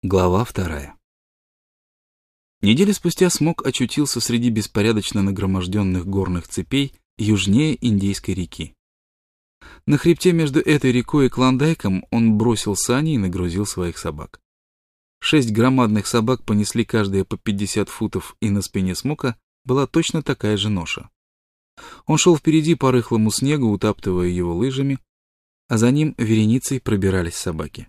Глава 2. Неделю спустя Смок очутился среди беспорядочно нагроможденных горных цепей южнее Индейской реки. На хребте между этой рекой и Клондайком он бросил сани и нагрузил своих собак. 6 громадных собак понесли каждая по 50 футов, и на спине Смока была точно такая же ноша. Он шел впереди по рыхлому снегу, утаптывая его лыжами, а за ним вереницей пробирались собаки.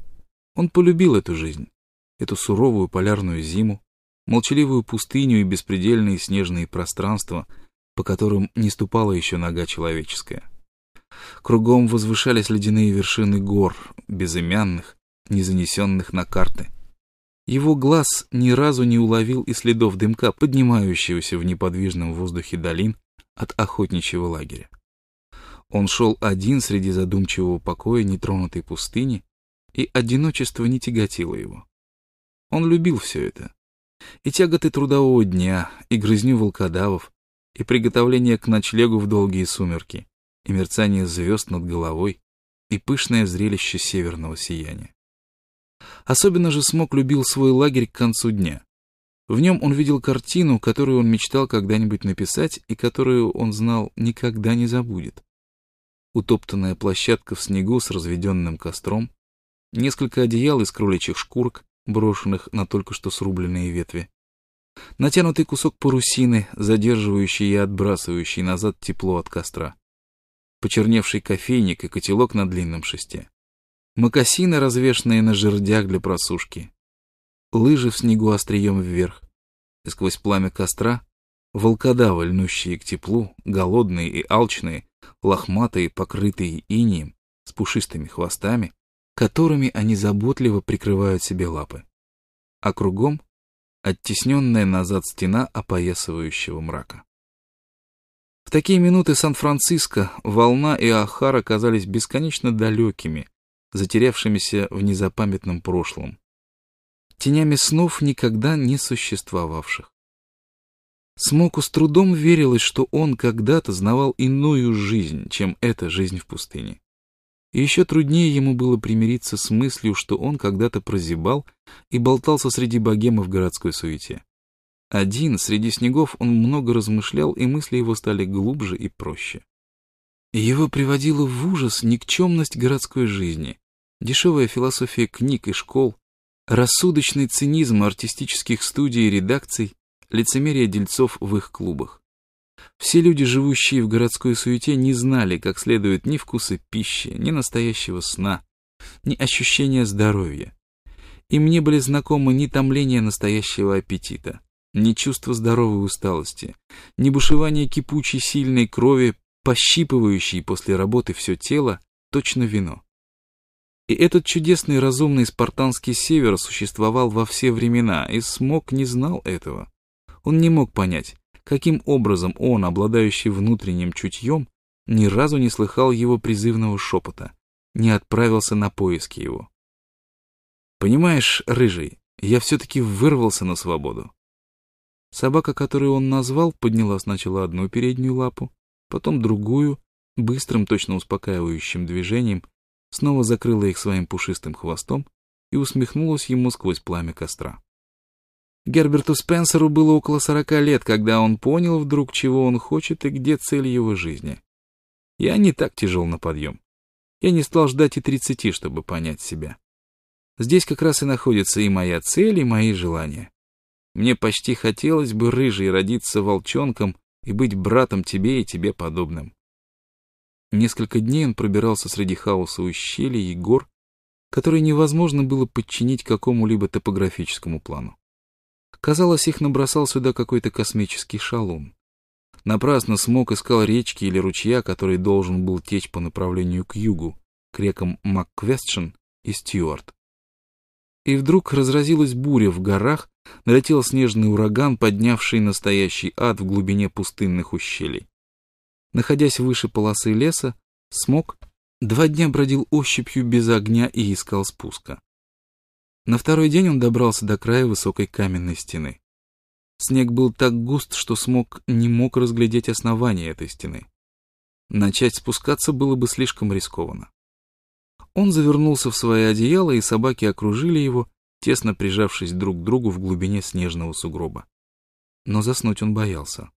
Он полюбил эту жизнь, эту суровую полярную зиму, молчаливую пустыню и беспредельные снежные пространства, по которым не ступала еще нога человеческая. Кругом возвышались ледяные вершины гор, безымянных, не занесенных на карты. Его глаз ни разу не уловил и следов дымка, поднимающегося в неподвижном воздухе долин от охотничьего лагеря. Он шел один среди задумчивого покоя нетронутой пустыни, и одиночество не тяготило его. Он любил все это. И тяготы трудового дня, и грызню волкодавов, и приготовление к ночлегу в долгие сумерки, и мерцание звезд над головой, и пышное зрелище северного сияния. Особенно же Смок любил свой лагерь к концу дня. В нем он видел картину, которую он мечтал когда-нибудь написать и которую он знал никогда не забудет. Утоптанная площадка в снегу с разведенным костром, несколько одеял из кроличьих шкурок, брошенных на только что срубленные ветви, натянутый кусок парусины, задерживающий и отбрасывающий назад тепло от костра, почерневший кофейник и котелок на длинном шесте, мокасины, развешанные на жердях для просушки, лыжи в снегу острием вверх, и сквозь пламя костра волкодавы, льнущие к теплу, голодные и алчные, лохматые, покрытые инеем, с пушистыми хвостами, которыми они заботливо прикрывают себе лапы, а кругом оттесненная назад стена опоясывающего мрака. В такие минуты Сан-Франциско, Волна и Охара казались бесконечно далекими, затерявшимися в незапамятном прошлом, тенями снов, никогда не существовавших. Смоку с трудом верилось, что он когда-то знавал иную жизнь, чем эта жизнь в пустыне. И еще труднее ему было примириться с мыслью, что он когда-то прозябал и болтался среди богемы в городской суете. Один, среди снегов, он много размышлял, и мысли его стали глубже и проще. Его приводила в ужас никчемность городской жизни, дешевая философия книг и школ, рассудочный цинизм артистических студий и редакций, лицемерие дельцов в их клубах. Все люди, живущие в городской суете, не знали как следует ни вкуса пищи, ни настоящего сна, ни ощущения здоровья. Им не были знакомы ни томление настоящего аппетита, ни чувство здоровой усталости, ни бушевание кипучей сильной крови, пощипывающей после работы все тело, точно вино. И этот чудесный разумный спартанский север существовал во все времена, и Смок не знал этого. Он не мог понять, каким образом он, обладающий внутренним чутьем, ни разу не слыхал его призывного шепота, не отправился на поиски его. «Понимаешь, Рыжий, я все-таки вырвался на свободу». Собака, которую он назвал, подняла сначала одну переднюю лапу, потом другую, быстрым, точно успокаивающим движением, снова закрыла их своим пушистым хвостом и усмехнулась ему сквозь пламя костра. Герберту Спенсеру было около 40 лет, когда он понял вдруг, чего он хочет и где цель его жизни. Я не так тяжел на подъем. Я не стал ждать и 30, чтобы понять себя. Здесь как раз и находится и моя цель, и мои желания. Мне почти хотелось бы, Рыжий, родиться волчонком и быть братом тебе и тебе подобным. Несколько дней он пробирался среди хаоса ущелий и гор, которые невозможно было подчинить какому-либо топографическому плану. Казалось, их набросал сюда какой-то космический шалун. Напрасно Смок искал речки или ручья, который должен был течь по направлению к югу, к рекам МакКвестшн и Стюарт. И вдруг разразилась буря в горах, налетел снежный ураган, поднявший настоящий ад в глубине пустынных ущелий. Находясь выше полосы леса, Смок 2 дня бродил ощупью без огня и искал спуска. На второй день он добрался до края высокой каменной стены. Снег был так густ, что Смок не мог разглядеть основание этой стены. Начать спускаться было бы слишком рискованно. Он завернулся в свои одеяла, и собаки окружили его тесно прижавшись друг к другу в глубине снежного сугроба. Но заснуть он боялся.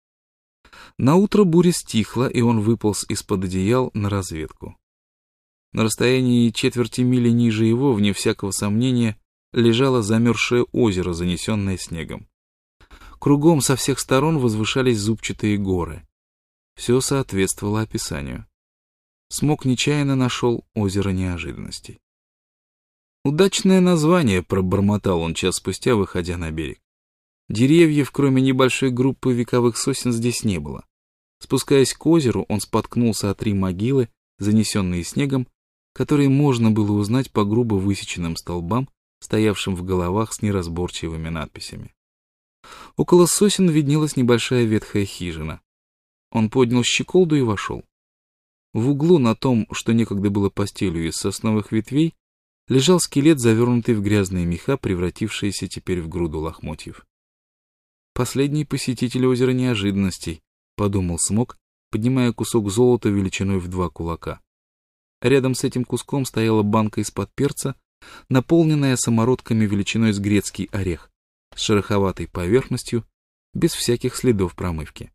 Наутро буря стихла, и он выполз из-под одеял на разведку. На расстоянии четверти мили ниже его, вне всякого сомнения, лежало замерзшее озеро, занесенное снегом. Кругом со всех сторон возвышались зубчатые горы. Все соответствовало описанию. Смок нечаянно нашел озеро неожиданностей. «Удачное название», — пробормотал он час спустя, выходя на берег. Деревьев, кроме небольшой группы вековых сосен, здесь не было. Спускаясь к озеру, он споткнулся о 3 могилы, занесенные снегом, которые можно было узнать по грубо высеченным столбам, стоявшим в головах с неразборчивыми надписями. Около сосен виднелась небольшая ветхая хижина. Он поднял щеколду и вошел. В углу, на том, что некогда было постелью из сосновых ветвей, лежал скелет, завернутый в грязные меха, превратившиеся теперь в груду лохмотьев. «Последний посетитель озера неожиданностей», — подумал Смок, поднимая кусок золота величиной в 2 кулака. Рядом с этим куском стояла банка из-под перца, наполненная самородками величиной с грецкий орех, с шероховатой поверхностью, без всяких следов промывки.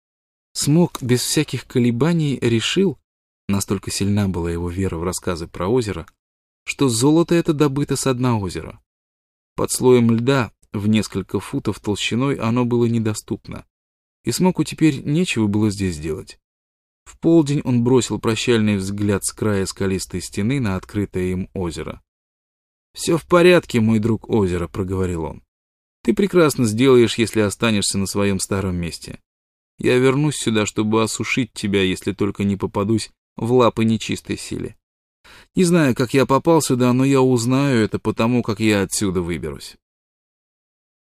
Смок без всяких колебаний решил, настолько сильна была его вера в рассказы про озеро, что золото это добыто со дна озера. Под слоем льда в несколько футов толщиной оно было недоступно, и Смоку теперь нечего было здесь делать. В полдень он бросил прощальный взгляд с края скалистой стены на открытое им озеро. «Все в порядке, мой друг озеро», — проговорил он. «Ты прекрасно сделаешь, если останешься на своем старом месте. Я вернусь сюда, чтобы осушить тебя, если только не попадусь в лапы нечистой силе. Не знаю, как я попал сюда, но я узнаю это потому, как я отсюда выберусь».